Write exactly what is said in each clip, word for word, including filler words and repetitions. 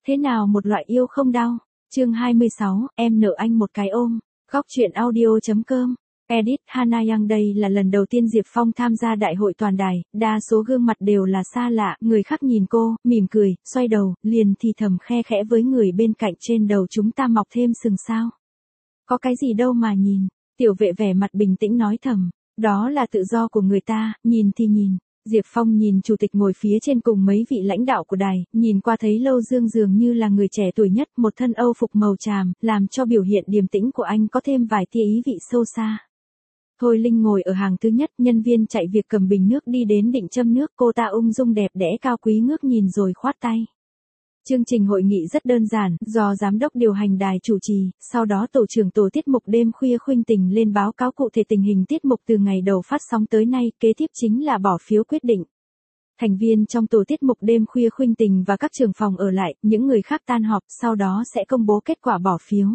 Thế nào một loại yêu không đau? Chương hai mươi sáu, em nợ anh một cái ôm. Góc truyện audio.com. Edit Hana Yang. Đây là lần đầu tiên Diệp Phong tham gia đại hội toàn đài, đa số gương mặt đều là xa lạ, người khác nhìn cô, mỉm cười, xoay đầu, liền thì thầm khe khẽ với người bên cạnh, trên đầu chúng ta mọc thêm sừng sao? Có cái gì đâu mà nhìn. Tiểu vệ vẻ mặt bình tĩnh nói thầm, đó là tự do của người ta, nhìn thì nhìn. Diệp Phong nhìn chủ tịch ngồi phía trên cùng mấy vị lãnh đạo của đài, nhìn qua thấy Lâu Dương dường như là người trẻ tuổi nhất, một thân âu phục màu tràm, làm cho biểu hiện điềm tĩnh của anh có thêm vài tia ý vị sâu xa. Thôi Linh ngồi ở hàng thứ nhất, nhân viên chạy việc cầm bình nước đi đến định châm nước, cô ta ung dung đẹp đẽ cao quý ngước nhìn rồi khoát tay. Chương trình hội nghị rất đơn giản, do giám đốc điều hành đài chủ trì, sau đó tổ trưởng tổ tiết mục đêm khuya Khuynh Tình lên báo cáo cụ thể tình hình tiết mục từ ngày đầu phát sóng tới nay, kế tiếp chính là bỏ phiếu quyết định. Thành viên trong tổ tiết mục đêm khuya Khuynh Tình và các trưởng phòng ở lại, những người khác tan họp, sau đó sẽ công bố kết quả bỏ phiếu.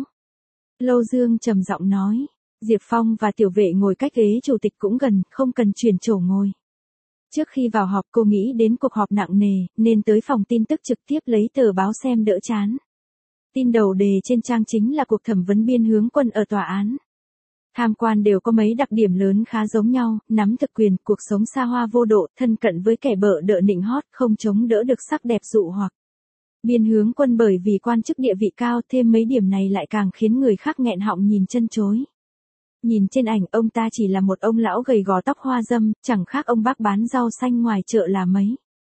Lâu Dương trầm giọng nói, Diệp Phong và tiểu vệ ngồi cách ghế chủ tịch cũng gần, không cần chuyển chỗ ngồi. Trước khi vào họp cô nghĩ đến cuộc họp nặng nề, nên tới phòng tin tức trực tiếp lấy tờ báo xem đỡ chán. Tin đầu đề trên trang chính là cuộc thẩm vấn Biên Hướng Quân ở tòa án. Tham quan đều có mấy đặc điểm lớn khá giống nhau, nắm thực quyền, cuộc sống xa hoa vô độ, thân cận với kẻ bợ đỡ nịnh hót, không chống đỡ được sắc đẹp dụ hoặc. Biên Hướng Quân bởi vì quan chức địa vị cao, thêm mấy điểm này lại càng khiến người khác nghẹn họng nhìn chân chối. Nhìn trên ảnh ông ta chỉ là một ông lão gầy gò tóc hoa râm, chẳng khác ông bác bán rau xanh ngoài chợ là mấy.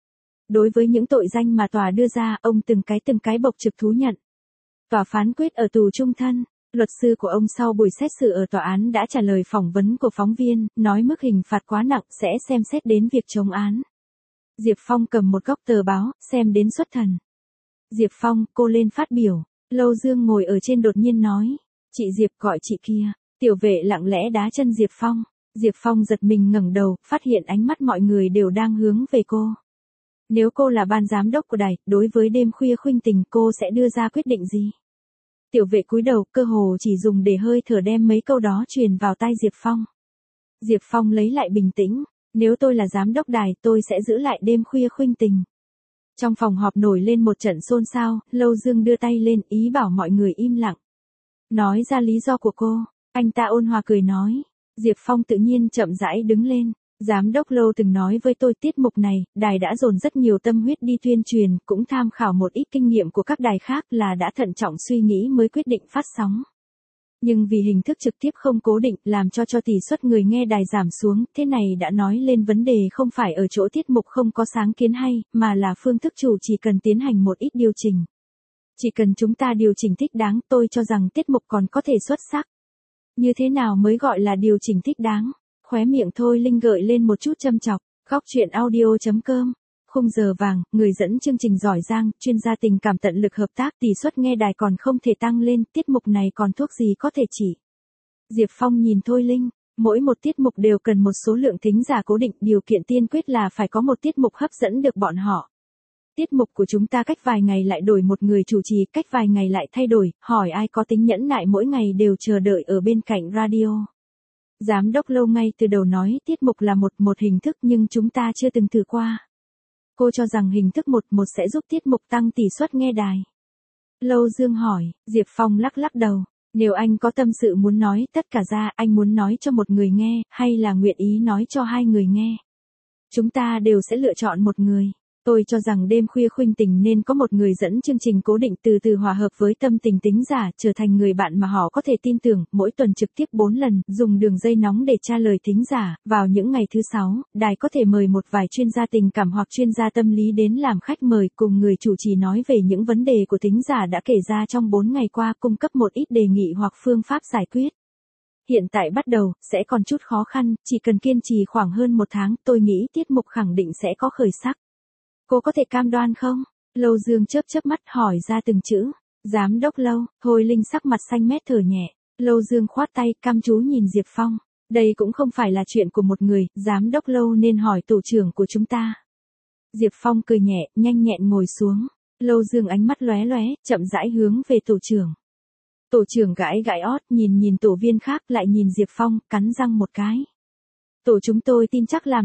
Đối với những tội danh mà tòa đưa ra, ông từng cái từng cái bộc trực thú nhận. Tòa phán quyết ở tù chung thân, luật sư của ông sau buổi xét xử ở tòa án đã trả lời phỏng vấn của phóng viên, nói mức hình phạt quá nặng sẽ xem xét đến việc chống án. Diệp Phong cầm một góc tờ báo, xem đến xuất thần. Diệp Phong, cô lên phát biểu. Lâu Dương ngồi ở trên đột nhiên nói, chị Diệp gọi chị kia. Tiểu vệ lặng lẽ đá chân Diệp Phong. Diệp Phong giật mình ngẩng đầu, phát hiện ánh mắt mọi người đều đang hướng về cô. Nếu cô là ban giám đốc của đài, đối với đêm khuya Khuynh Tình cô sẽ đưa ra quyết định gì? Tiểu vệ cúi đầu, cơ hồ chỉ dùng để hơi thở đem mấy câu đó truyền vào tai Diệp Phong. Diệp Phong lấy lại bình tĩnh, nếu tôi là giám đốc đài tôi sẽ giữ lại đêm khuya Khuynh Tình. Trong phòng họp nổi lên một trận xôn xao, Lâu Dương đưa tay lên ý bảo mọi người im lặng. Nói ra lý do của cô. Anh ta ôn hòa cười nói. Diệp Phong tự nhiên chậm rãi đứng lên. Giám đốc Lâu từng nói với tôi tiết mục này, đài đã dồn rất nhiều tâm huyết đi tuyên truyền, cũng tham khảo một ít kinh nghiệm của các đài khác là đã thận trọng suy nghĩ mới quyết định phát sóng. Nhưng vì hình thức trực tiếp không cố định làm cho cho tỷ suất người nghe đài giảm xuống, thế này đã nói lên vấn đề không phải ở chỗ tiết mục không có sáng kiến hay, mà là phương thức chủ chỉ cần tiến hành một ít điều chỉnh. Chỉ cần chúng ta điều chỉnh thích đáng, tôi cho rằng tiết mục còn có thể xuất sắc. Như thế nào mới gọi là điều chỉnh thích đáng? Khóe miệng Thôi Linh gợi lên một chút châm chọc. Góc truyện audio.com. Khung giờ vàng, người dẫn chương trình giỏi giang, chuyên gia tình cảm tận lực hợp tác, tỷ suất nghe đài còn không thể tăng lên, tiết mục này còn thuốc gì có thể chỉ. Diệp Phong nhìn Thôi Linh, mỗi một tiết mục đều cần một số lượng thính giả cố định, điều kiện tiên quyết là phải có một tiết mục hấp dẫn được bọn họ. Tiết mục của chúng ta cách vài ngày lại đổi một người chủ trì, cách vài ngày lại thay đổi, hỏi ai có tính nhẫn nại mỗi ngày đều chờ đợi ở bên cạnh radio. Giám đốc Lâu ngay từ đầu nói tiết mục là một một hình thức nhưng chúng ta chưa từng thử qua. Cô cho rằng hình thức một một sẽ giúp tiết mục tăng tỷ suất nghe đài. Lâu Dương hỏi, Diệp Phong lắc lắc đầu. Nếu anh có tâm sự muốn nói tất cả ra, anh muốn nói cho một người nghe, hay là nguyện ý nói cho hai người nghe? Chúng ta đều sẽ lựa chọn một người. Tôi cho rằng đêm khuya Khuynh Tình nên có một người dẫn chương trình cố định từ từ hòa hợp với tâm tình thính giả, trở thành người bạn mà họ có thể tin tưởng, mỗi tuần trực tiếp bốn lần, dùng đường dây nóng để tra lời thính giả, vào những ngày thứ sáu, đài có thể mời một vài chuyên gia tình cảm hoặc chuyên gia tâm lý đến làm khách mời, cùng người chủ trì nói về những vấn đề của thính giả đã kể ra trong bốn ngày qua, cung cấp một ít đề nghị hoặc phương pháp giải quyết. Hiện tại bắt đầu, sẽ còn chút khó khăn, chỉ cần kiên trì khoảng hơn một tháng, tôi nghĩ tiết mục khẳng định sẽ có khởi sắc. Cô có thể cam đoan không? Lâu Dương chớp chớp mắt hỏi ra từng chữ. Giám đốc Lâu, Thôi Linh sắc mặt xanh mét thở nhẹ. Lâu Dương khoát tay, căm chú nhìn Diệp Phong. Đây cũng không phải là chuyện của một người, giám đốc Lâu nên hỏi tổ trưởng của chúng ta. Diệp Phong cười nhẹ, nhanh nhẹn ngồi xuống. Lâu Dương ánh mắt lóe lóe, chậm rãi hướng về tổ trưởng. Tổ trưởng gãi gãi ót, nhìn nhìn tổ viên khác, lại nhìn Diệp Phong, cắn răng một cái. Tổ chúng tôi tin chắc làm được.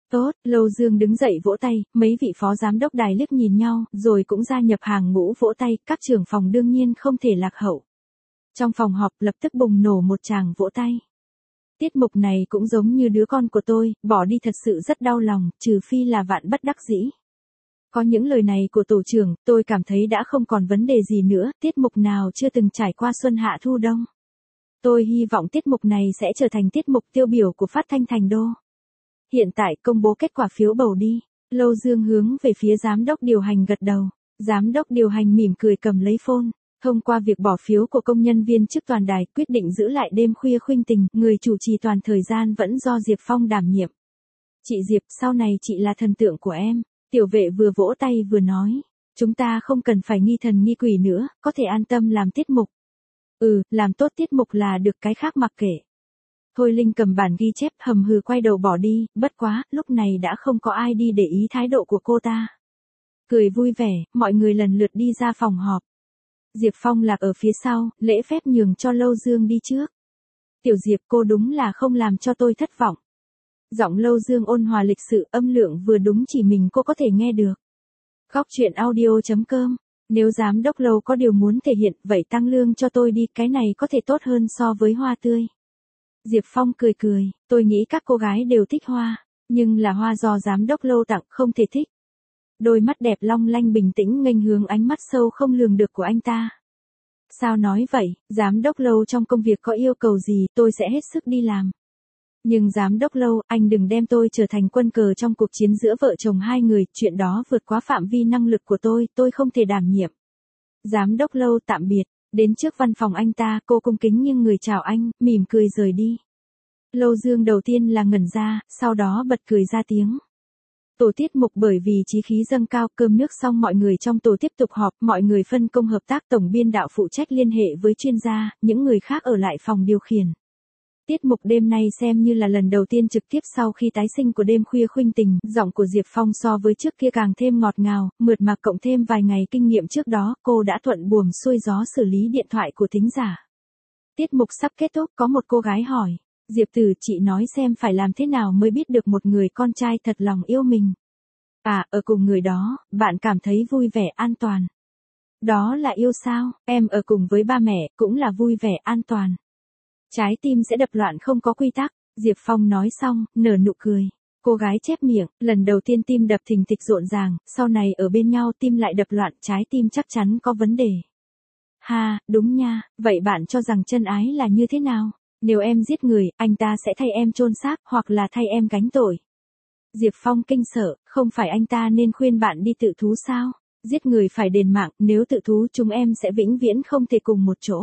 Tốt, Lâu Dương đứng dậy vỗ tay, mấy vị phó giám đốc đài liếc nhìn nhau, rồi cũng gia nhập hàng ngũ vỗ tay, các trưởng phòng đương nhiên không thể lạc hậu. Trong phòng họp lập tức bùng nổ một tràng vỗ tay. Tiết mục này cũng giống như đứa con của tôi, bỏ đi thật sự rất đau lòng, trừ phi là vạn bất đắc dĩ. Có những lời này của tổ trưởng, tôi cảm thấy đã không còn vấn đề gì nữa, tiết mục nào chưa từng trải qua xuân hạ thu đông. Tôi hy vọng tiết mục này sẽ trở thành tiết mục tiêu biểu của phát thanh Thành Đô. Hiện tại công bố kết quả phiếu bầu đi. Lâu Dương hướng về phía giám đốc điều hành gật đầu. Giám đốc điều hành mỉm cười cầm lấy phone. Thông qua việc bỏ phiếu của công nhân viên chức toàn đài, quyết định giữ lại đêm khuya khuynh tình, người chủ trì toàn thời gian vẫn do Diệp Phong đảm nhiệm. Chị Diệp, sau này chị là thần tượng của em. Tiểu vệ vừa vỗ tay vừa nói. Chúng ta không cần phải nghi thần nghi quỷ nữa, có thể an tâm làm tiết mục. Ừ, làm tốt tiết mục là được, cái khác mặc kệ. Thôi Linh cầm bản ghi chép hầm hừ quay đầu bỏ đi, bất quá, lúc này đã không có ai đi để ý thái độ của cô ta. Cười vui vẻ, mọi người lần lượt đi ra phòng họp. Diệp Phong lạc ở phía sau, lễ phép nhường cho Lâu Dương đi trước. Tiểu Diệp, cô đúng là không làm cho tôi thất vọng. Giọng Lâu Dương ôn hòa lịch sự, âm lượng vừa đúng chỉ mình cô có thể nghe được. Góc truyện audio chấm com. Nếu giám đốc Lâu có điều muốn thể hiện, vậy tăng lương cho tôi đi, cái này có thể tốt hơn so với hoa tươi. Diệp Phong cười cười, tôi nghĩ các cô gái đều thích hoa, nhưng là hoa do giám đốc Lâu tặng không thể thích. Đôi mắt đẹp long lanh bình tĩnh nghênh hướng ánh mắt sâu không lường được của anh ta. Sao nói vậy, giám đốc Lâu trong công việc có yêu cầu gì, tôi sẽ hết sức đi làm. Nhưng giám đốc Lâu, anh đừng đem tôi trở thành quân cờ trong cuộc chiến giữa vợ chồng hai người, chuyện đó vượt quá phạm vi năng lực của tôi, tôi không thể đảm nhiệm. Giám đốc Lâu tạm biệt, đến trước văn phòng anh ta, cô cung kính nhưng người chào anh, mỉm cười rời đi. Lâu Dương đầu tiên là ngẩn ra, sau đó bật cười ra tiếng. Tổ tiết mục bởi vì chí khí dâng cao, cơm nước xong mọi người trong tổ tiếp tục họp, mọi người phân công hợp tác, tổng biên đạo phụ trách liên hệ với chuyên gia, những người khác ở lại phòng điều khiển. Tiết mục đêm nay xem như là lần đầu tiên trực tiếp sau khi tái sinh của đêm khuya khuynh tình, giọng của Diệp Phong so với trước kia càng thêm ngọt ngào, mượt mà cộng thêm vài ngày kinh nghiệm trước đó, cô đã thuận buồm xuôi gió xử lý điện thoại của thính giả. Tiết mục sắp kết thúc, có một cô gái hỏi, Diệp Tử, chị nói xem phải làm thế nào mới biết được một người con trai thật lòng yêu mình. À, ở cùng người đó, bạn cảm thấy vui vẻ an toàn. Đó là yêu sao, em ở cùng với ba mẹ, cũng là vui vẻ an toàn. Trái tim sẽ đập loạn không có quy tắc, Diệp Phong nói xong, nở nụ cười. Cô gái chép miệng, lần đầu tiên tim đập thình thịch rộn ràng, sau này ở bên nhau tim lại đập loạn, trái tim chắc chắn có vấn đề. Ha, đúng nha, vậy bạn cho rằng chân ái là như thế nào? Nếu em giết người, anh ta sẽ thay em chôn xác, hoặc là thay em gánh tội. Diệp Phong kinh sợ, không phải anh ta nên khuyên bạn đi tự thú sao? Giết người phải đền mạng, nếu tự thú chúng em sẽ vĩnh viễn không thể cùng một chỗ.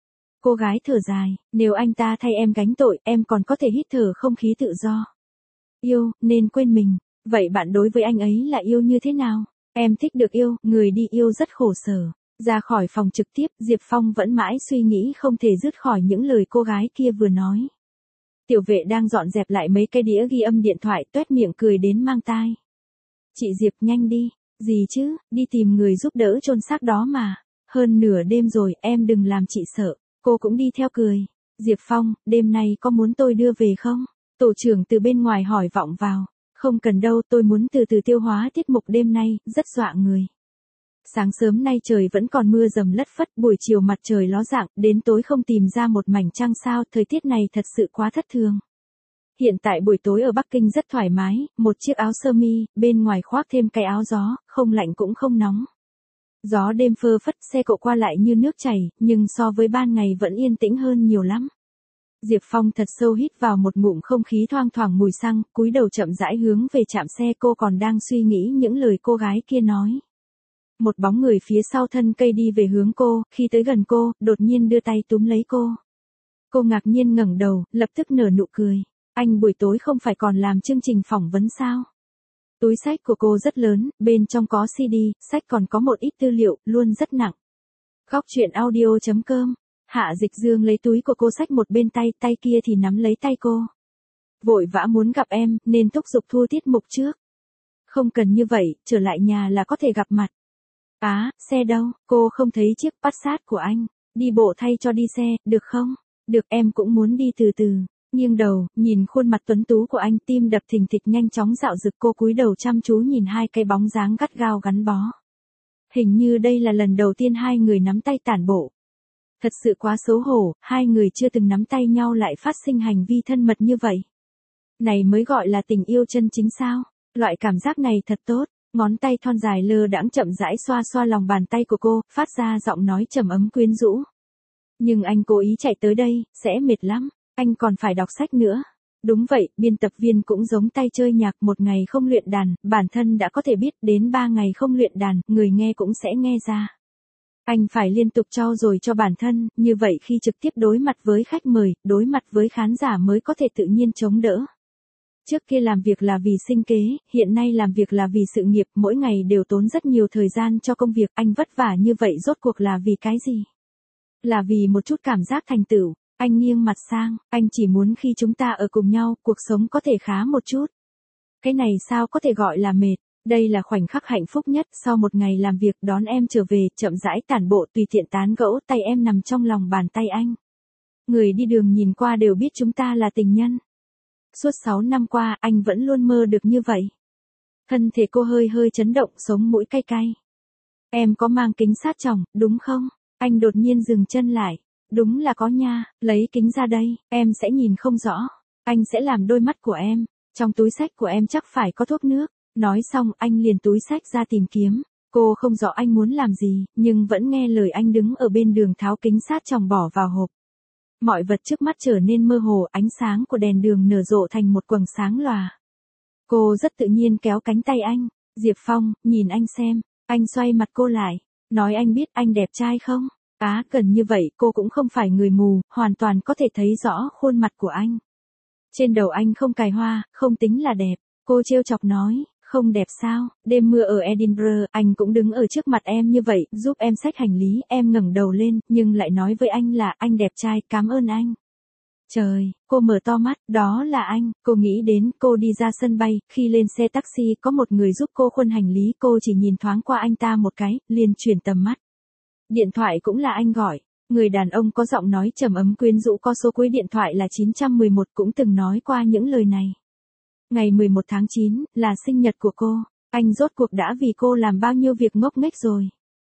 Cô gái thở dài, nếu anh ta thay em gánh tội, em còn có thể hít thở không khí tự do. Yêu, nên quên mình. Vậy bạn đối với anh ấy là yêu như thế nào? Em thích được yêu, người đi yêu rất khổ sở. Ra khỏi phòng trực tiếp, Diệp Phong vẫn mãi suy nghĩ không thể dứt khỏi những lời cô gái kia vừa nói. Tiểu vệ đang dọn dẹp lại mấy cái đĩa ghi âm điện thoại, toét miệng cười đến mang tai. Chị Diệp nhanh đi, gì chứ, đi tìm người giúp đỡ chôn xác đó mà. Hơn nửa đêm rồi, em đừng làm chị sợ. Cô cũng đi theo cười. Diệp Phong, đêm nay có muốn tôi đưa về không? Tổ trưởng từ bên ngoài hỏi vọng vào. Không cần đâu, tôi muốn từ từ tiêu hóa tiết mục đêm nay, rất dọa người. Sáng sớm nay trời vẫn còn mưa dầm lất phất, buổi chiều mặt trời ló dạng, đến tối không tìm ra một mảnh trăng sao, thời tiết này thật sự quá thất thường. Hiện tại buổi tối ở Bắc Kinh rất thoải mái, một chiếc áo sơ mi, bên ngoài khoác thêm cái áo gió, không lạnh cũng không nóng. Gió đêm phơ phất, xe cộ qua lại như nước chảy, nhưng so với ban ngày vẫn yên tĩnh hơn nhiều lắm. Diệp Phong thật sâu hít vào một ngụm không khí thoang thoảng mùi xăng, cúi đầu chậm rãi hướng về trạm xe, cô còn đang suy nghĩ những lời cô gái kia nói. Một bóng người phía sau thân cây đi về hướng cô, khi tới gần cô, đột nhiên đưa tay túm lấy cô. Cô ngạc nhiên ngẩng đầu, lập tức nở nụ cười. Anh buổi tối không phải còn làm chương trình phỏng vấn sao? Túi sách của cô rất lớn, bên trong có xê đê, sách còn có một ít tư liệu, luôn rất nặng. Góc truyện audio chấm com. Hạ Dịch Dương lấy túi của cô xách một bên tay, tay kia thì nắm lấy tay cô. Vội vã muốn gặp em, nên thúc giục thua tiết mục trước. Không cần như vậy, trở lại nhà là có thể gặp mặt. Á, à, xe đâu, cô không thấy chiếc Passat của anh. Đi bộ thay cho đi xe, được không? Được, em cũng muốn đi từ từ. Nghiêng đầu, nhìn khuôn mặt tuấn tú của anh, tim đập thình thịch nhanh chóng dạo dực, cô cúi đầu chăm chú nhìn hai cái bóng dáng gắt gao gắn bó. Hình như đây là lần đầu tiên hai người nắm tay tản bộ. Thật sự quá xấu hổ, hai người chưa từng nắm tay nhau lại phát sinh hành vi thân mật như vậy. Này mới gọi là tình yêu chân chính sao? Loại cảm giác này thật tốt. Ngón tay thon dài lơ đãng chậm rãi xoa xoa lòng bàn tay của cô, phát ra giọng nói trầm ấm quyến rũ. Nhưng anh cố ý chạy tới đây, sẽ mệt lắm. Anh còn phải đọc sách nữa. Đúng vậy, biên tập viên cũng giống tay chơi nhạc, một ngày không luyện đàn, bản thân đã có thể biết, đến ba ngày không luyện đàn, người nghe cũng sẽ nghe ra. Anh phải liên tục trau dồi cho bản thân, như vậy khi trực tiếp đối mặt với khách mời, đối mặt với khán giả mới có thể tự nhiên chống đỡ. Trước kia làm việc là vì sinh kế, hiện nay làm việc là vì sự nghiệp, mỗi ngày đều tốn rất nhiều thời gian cho công việc, anh vất vả như vậy rốt cuộc là vì cái gì? Là vì một chút cảm giác thành tựu. Anh nghiêng mặt sang, anh chỉ muốn khi chúng ta ở cùng nhau, cuộc sống có thể khá một chút. Cái này sao có thể gọi là mệt, đây là khoảnh khắc hạnh phúc nhất, sau một ngày làm việc đón em trở về, chậm rãi tản bộ tùy tiện tán gẫu, tay em nằm trong lòng bàn tay anh. Người đi đường nhìn qua đều biết chúng ta là tình nhân. Suốt sáu năm qua, anh vẫn luôn mơ được như vậy. Thân thể cô hơi hơi chấn động, sống mũi cay cay. Em có mang kính sát tròng, đúng không? Anh đột nhiên dừng chân lại. Đúng là có nha, lấy kính ra đây, em sẽ nhìn không rõ. Anh sẽ làm đôi mắt của em. Trong túi xách của em chắc phải có thuốc nước. Nói xong anh liền túi xách ra tìm kiếm. Cô không rõ anh muốn làm gì, nhưng vẫn nghe lời anh đứng ở bên đường tháo kính sát tròng bỏ vào hộp. Mọi vật trước mắt trở nên mơ hồ, ánh sáng của đèn đường nở rộ thành một quầng sáng lòa. Cô rất tự nhiên kéo cánh tay anh. Diệp Phong, nhìn anh xem. Anh xoay mặt cô lại. Nói anh biết anh đẹp trai không? Á, gần như vậy, cô cũng không phải người mù, hoàn toàn có thể thấy rõ khuôn mặt của anh. Trên đầu anh không cài hoa, không tính là đẹp. Cô trêu chọc nói, không đẹp sao? Đêm mưa ở Edinburgh, anh cũng đứng ở trước mặt em như vậy, giúp em xách hành lý, em ngẩng đầu lên, nhưng lại nói với anh là anh đẹp trai, cảm ơn anh. Trời, cô mở to mắt, đó là anh, cô nghĩ đến, cô đi ra sân bay, khi lên xe taxi có một người giúp cô khuân hành lý, cô chỉ nhìn thoáng qua anh ta một cái, liền chuyển tầm mắt. Điện thoại cũng là anh gọi, người đàn ông có giọng nói trầm ấm quyến rũ có số cuối điện thoại là chín trăm mười một cũng từng nói qua những lời này. Ngày mười một tháng chín, là sinh nhật của cô, anh rốt cuộc đã vì cô làm bao nhiêu việc ngốc nghếch rồi.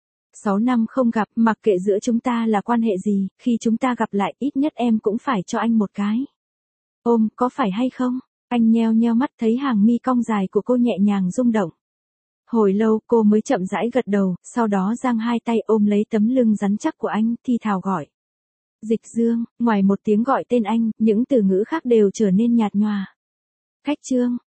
Sáu năm không gặp, mặc kệ giữa chúng ta là quan hệ gì, khi chúng ta gặp lại ít nhất em cũng phải cho anh một cái ôm, có phải hay không? Anh nheo nheo mắt thấy hàng mi cong dài của cô nhẹ nhàng rung động. Hồi lâu cô mới chậm rãi gật đầu, sau đó giang hai tay ôm lấy tấm lưng rắn chắc của anh, thi thào gọi. Dịch Dương, ngoài một tiếng gọi tên anh, những từ ngữ khác đều trở nên nhạt nhòa. Khách Trương,